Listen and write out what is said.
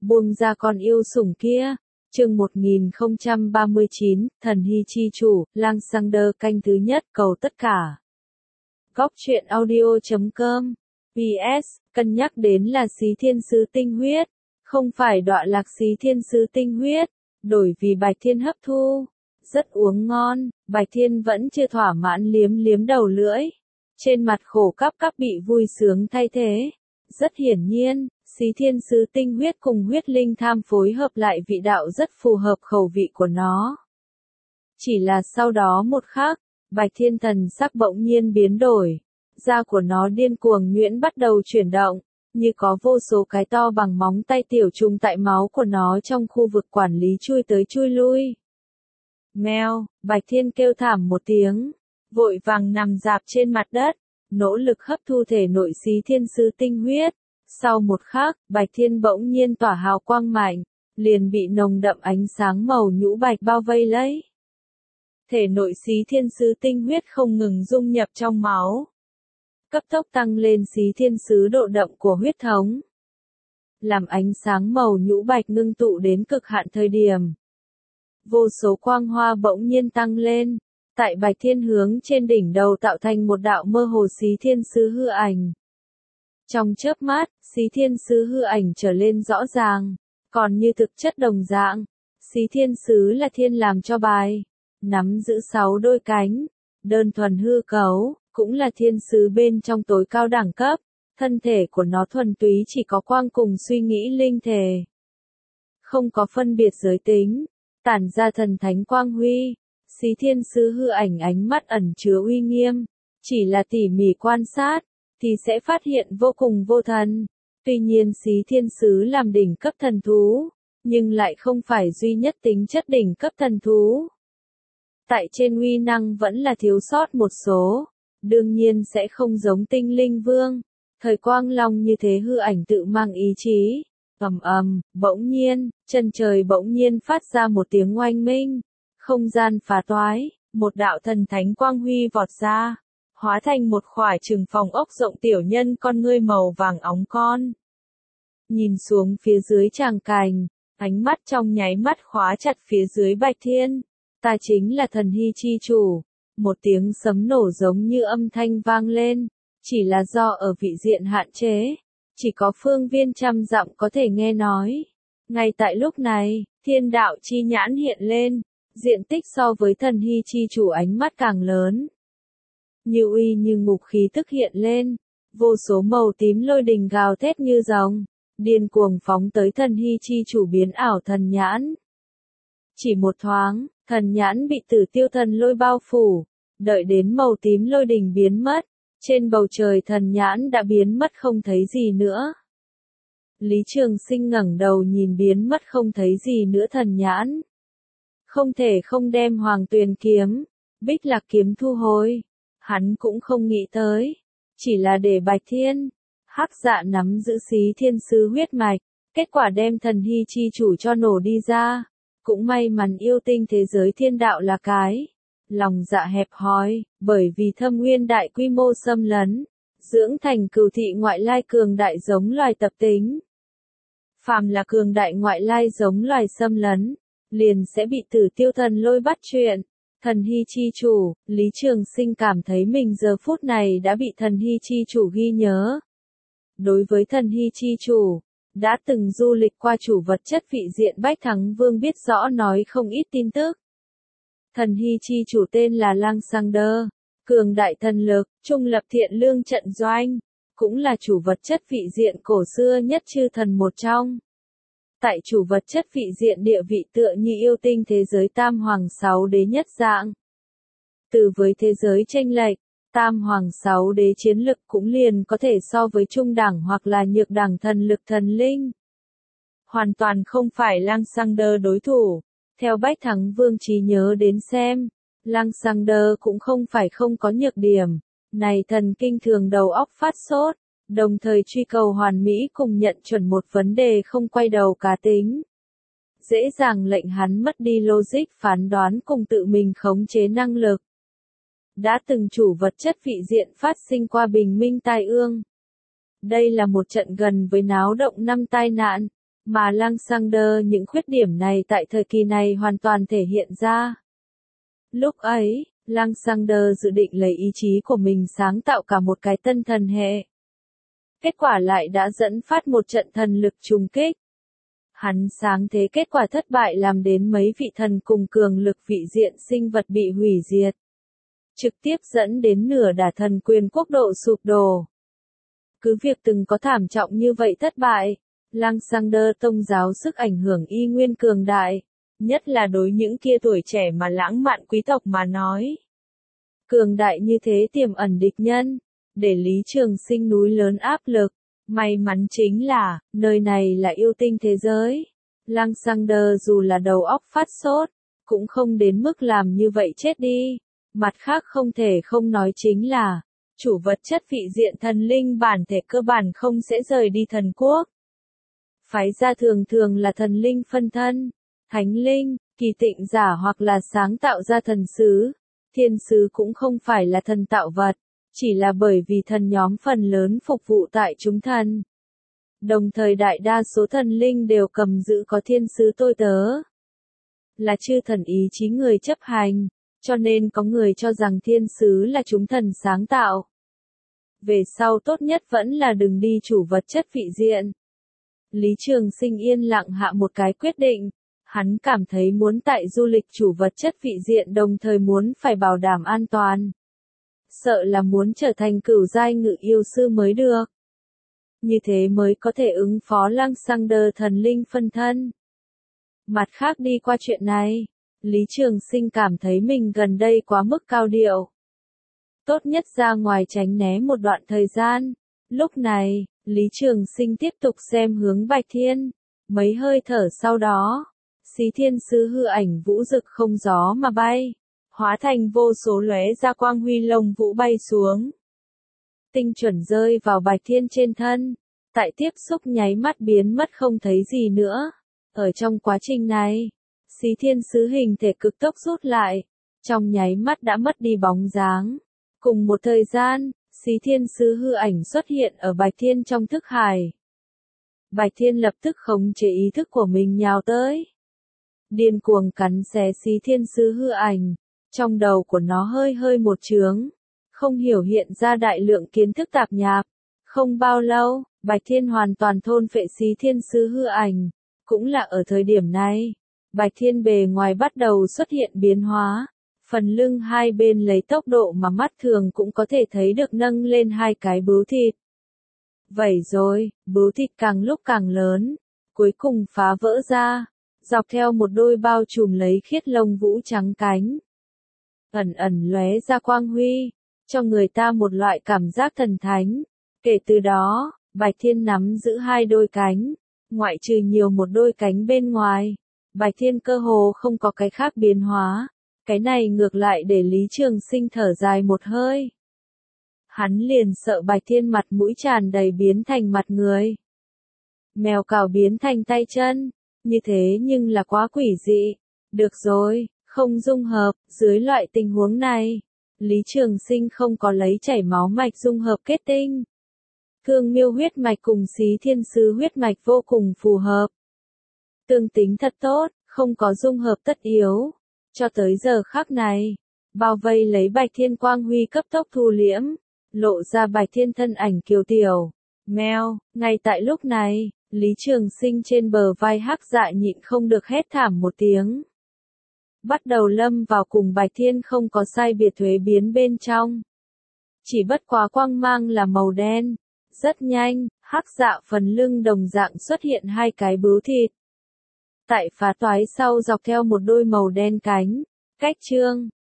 buông ra con yêu sủng kia. Chương 1039, Thần Hy Chi Chủ, Lang-xăng-đơ canh thứ nhất cầu tất cả. Góc truyện audio.com. PS, cân nhắc đến là xí thiên sứ tinh huyết, không phải đọa lạc xí thiên sứ tinh huyết, đổi vì Bạch Thiên hấp thu. Rất uống ngon, Bạch Thiên vẫn chưa thỏa mãn liếm liếm đầu lưỡi. Trên mặt khổ cắp cắp bị vui sướng thay thế. Rất hiển nhiên, xí thiên sứ tinh huyết cùng huyết linh tham phối hợp lại vị đạo rất phù hợp khẩu vị của nó. Chỉ là sau đó một khắc, Bạch Thiên thần sắc bỗng nhiên biến đổi. Da của nó điên cuồng nhuyễn bắt đầu chuyển động, như có vô số cái to bằng móng tay tiểu trùng tại máu của nó trong khu vực quản lý chui tới chui lui. Meo, Bạch Thiên kêu thảm một tiếng, vội vàng nằm rạp trên mặt đất, nỗ lực hấp thu thể nội xí thiên sứ tinh huyết. Sau một khắc, Bạch Thiên bỗng nhiên tỏa hào quang mạnh, liền bị nồng đậm ánh sáng màu nhũ bạch bao vây lấy. Thể nội xí thiên sứ tinh huyết không ngừng dung nhập trong máu, cấp tốc tăng lên xí thiên sứ độ đậm của huyết thống. Làm ánh sáng màu nhũ bạch ngưng tụ đến cực hạn thời điểm, vô số quang hoa bỗng nhiên tăng lên, tại Bạch Thiên hướng trên đỉnh đầu tạo thành một đạo mơ hồ xí thiên sứ hư ảnh. Trong chớp mắt, xí thiên sứ hư ảnh trở lên rõ ràng, còn như thực chất đồng dạng. Xí thiên sứ là thiên làm cho bài, nắm giữ 6 đôi cánh, đơn thuần hư cấu, cũng là thiên sứ bên trong tối cao đẳng cấp. Thân thể của nó thuần túy chỉ có quang cùng suy nghĩ linh thể, không có phân biệt giới tính, tản ra thần thánh quang huy. Xí thiên sứ hư ảnh ánh mắt ẩn chứa uy nghiêm, chỉ là tỉ mỉ quan sát thì sẽ phát hiện vô cùng vô thần. Tuy nhiên xí thiên sứ làm đỉnh cấp thần thú, nhưng lại không phải duy nhất tính chất đỉnh cấp thần thú. Tại trên uy năng vẫn là thiếu sót một số, đương nhiên sẽ không giống tinh linh vương, thời quang long như thế hư ảnh tự mang ý chí. Bỗng nhiên, chân trời bỗng nhiên phát ra một tiếng oanh minh, không gian phá toái, một đạo thần thánh quang huy vọt ra, hóa thành một khoải trừng phòng ốc rộng tiểu nhân con ngươi màu vàng óng con. Nhìn xuống phía dưới tràng cành, ánh mắt trong nháy mắt khóa chặt phía dưới Bạch Thiên. Ta chính là Thần Hy Chi Chủ. Một tiếng sấm nổ giống như âm thanh vang lên, chỉ là do ở vị diện hạn chế, chỉ có phương viên trăm dặm có thể nghe nói. Ngay tại lúc này, thiên đạo chi nhãn hiện lên, diện tích so với Thần Hy Chi Chủ ánh mắt càng lớn. Như uy như ngục khí tức hiện lên, vô số màu tím lôi đình gào thét như rồng, điên cuồng phóng tới Thần Hy Chi Chủ biến ảo thần nhãn. Chỉ một thoáng, thần nhãn bị Tử Tiêu thần lôi bao phủ, đợi đến màu tím lôi đình biến mất, trên bầu trời thần nhãn đã biến mất không thấy gì nữa. Lý Trường Sinh ngẩng đầu nhìn biến mất không thấy gì nữa thần nhãn. Không thể không đem Hoàng Tuyền kiếm, Bích Lạc kiếm thu hồi. Hắn cũng không nghĩ tới, chỉ là để Bạch Thiên, Hắc Dạ nắm giữ xí thiên sứ huyết mạch, kết quả đem Thần Hy Chi Chủ cho nổ đi ra. Cũng may mắn yêu tinh thế giới thiên đạo là cái lòng dạ hẹp hòi, bởi vì thâm nguyên đại quy mô xâm lấn, dưỡng thành cừu thị ngoại lai cường đại giống loài tập tính. Phàm là cường đại ngoại lai giống loài xâm lấn, liền sẽ bị Tử Tiêu thần lôi bắt chuyện. Thần Hy Chi Chủ, Lý Trường Sinh cảm thấy mình giờ phút này đã bị Thần Hy Chi Chủ ghi nhớ. Đối với Thần Hy Chi Chủ, đã từng du lịch qua chủ vật chất vị diện Bách Thắng Vương biết rõ nói không ít tin tức. Thần Hy Chi Chủ tên là Lang-xăng-đơ, cường đại thần lực, trung lập thiện lương trận doanh, cũng là chủ vật chất vị diện cổ xưa nhất chư thần một trong. Tại chủ vật chất vị diện địa vị tựa như yêu tinh thế giới Tam Hoàng Sáu Đế nhất dạng. Từ với thế giới chênh lệch, Tam Hoàng Sáu Đế chiến lực cũng liền có thể so với trung đẳng hoặc là nhược đẳng thần lực thần linh. Hoàn toàn không phải Lang-xăng-đơ đối thủ. Theo Bách Thắng Vương trí nhớ đến xem, Lang-xăng-đơ cũng không phải không có nhược điểm. Này thần kinh thường đầu óc phát sốt, đồng thời truy cầu hoàn mỹ cùng nhận chuẩn một vấn đề không quay đầu cá tính. Dễ dàng lệnh hắn mất đi logic phán đoán cùng tự mình khống chế năng lực. Đã từng chủ vật chất vị diện phát sinh qua bình minh tai ương. Đây là một trận gần với náo động 5 tai nạn, Mà Lysander những khuyết điểm này tại thời kỳ này hoàn toàn thể hiện ra. Lúc ấy, Lysander dự định lấy ý chí của mình sáng tạo cả một cái tân thần hệ. Kết quả lại đã dẫn phát một trận thần lực trùng kích. Hắn sáng thế kết quả thất bại làm đến mấy vị thần cùng cường lực vị diện sinh vật bị hủy diệt. Trực tiếp dẫn đến nửa đả thần quyền quốc độ sụp đổ. Cứ việc từng có thảm trọng như vậy thất bại, Lysander tông giáo sức ảnh hưởng y nguyên cường đại, nhất là đối những kia tuổi trẻ mà lãng mạn quý tộc mà nói. Cường đại như thế tiềm ẩn địch nhân, để Lý Trường Sinh núi lớn áp lực. May mắn chính là, nơi này là yêu tinh thế giới. Lysander dù là đầu óc phát sốt, cũng không đến mức làm như vậy chết đi. Mặt khác không thể không nói chính là, chủ vật chất vị diện thần linh bản thể cơ bản không sẽ rời đi thần quốc. Phái gia thường thường là thần linh phân thân, thánh linh, kỳ tịnh giả hoặc là sáng tạo ra thần sứ. Thiên sứ cũng không phải là thần tạo vật, chỉ là bởi vì thần nhóm phần lớn phục vụ tại chúng thần. Đồng thời đại đa số thần linh đều cầm giữ có thiên sứ tôi tớ. Là chư thần ý chí người chấp hành, cho nên có người cho rằng thiên sứ là chúng thần sáng tạo. Về sau tốt nhất vẫn là đừng đi chủ vật chất vị diện. Lý Trường Sinh yên lặng hạ một cái quyết định. Hắn cảm thấy muốn tại du lịch chủ vật chất vị diện đồng thời muốn phải bảo đảm an toàn. Sợ là muốn trở thành cửu giai ngự yêu sư mới được. Như thế mới có thể ứng phó Lysander thần linh phân thân. Mặt khác đi qua chuyện này, Lý Trường Sinh cảm thấy mình gần đây quá mức cao điệu. Tốt nhất ra ngoài tránh né một đoạn thời gian. Lúc này, Lý Trường Sinh tiếp tục xem hướng Bạch Thiên. Mấy hơi thở sau đó, Xí Thiên Sứ hư ảnh vũ rực không gió mà bay, hóa thành vô số lóe ra quang huy lông vũ bay xuống. Tinh chuẩn rơi vào Bạch Thiên trên thân, tại tiếp xúc nháy mắt biến mất không thấy gì nữa. Ở trong quá trình này, Xí Thiên Sứ hình thể cực tốc rút lại, trong nháy mắt đã mất đi bóng dáng. Cùng một thời gian, Xí Thiên Sứ hư ảnh xuất hiện ở Bạch Thiên trong thức hải. Bạch Thiên lập tức khống chế ý thức của mình nhào tới. Điên cuồng cắn xé Xí Thiên Sứ hư ảnh, trong đầu của nó hơi hơi một chướng, không hiểu hiện ra đại lượng kiến thức tạp nhạp. Không bao lâu, Bạch Thiên hoàn toàn thôn phệ Xí Thiên Sứ hư ảnh, cũng là ở thời điểm này, Bạch Thiên bề ngoài bắt đầu xuất hiện biến hóa, phần lưng hai bên lấy tốc độ mà mắt thường cũng có thể thấy được nâng lên hai cái bướu thịt. Vậy rồi, bướu thịt càng lúc càng lớn, cuối cùng phá vỡ ra, dọc theo một đôi bao trùm lấy khiết lông vũ trắng cánh. Ẩn ẩn lóe ra quang huy, cho người ta một loại cảm giác thần thánh. Kể từ đó, Bạch Thiên nắm giữ hai đôi cánh, ngoại trừ nhiều một đôi cánh bên ngoài, Bạch Thiên cơ hồ không có cái khác biến hóa. Cái này ngược lại để Lý Trường Sinh thở dài một hơi. Hắn liền sợ Bạch Thiên mặt mũi tràn đầy biến thành mặt người. Mèo cào biến thành tay chân, như thế nhưng là quá quỷ dị. Được rồi, không dung hợp, dưới loại tình huống này, Lý Trường Sinh không có lấy chảy máu mạch dung hợp kết tinh. Thương Miêu huyết mạch cùng Xí Thiên Sứ huyết mạch vô cùng phù hợp. Tương tính thật tốt, không có dung hợp tất yếu. Cho tới giờ khắc này, bao vây lấy Bạch Thiên quang huy cấp tốc thu liễm, lộ ra Bạch Thiên thân ảnh kiều tiểu. Mèo, ngay tại lúc này, Lý Trường Sinh trên bờ vai hắc dạ nhịn không được hét thảm một tiếng. Bắt đầu lâm vào cùng Bạch Thiên không có sai biệt thuế biến bên trong. Chỉ bất quá quang mang là màu đen. Rất nhanh, hắc dạ phần lưng đồng dạng xuất hiện hai cái bướu thịt. Tại phá toái sau dọc theo một đôi màu đen cánh, cách trương,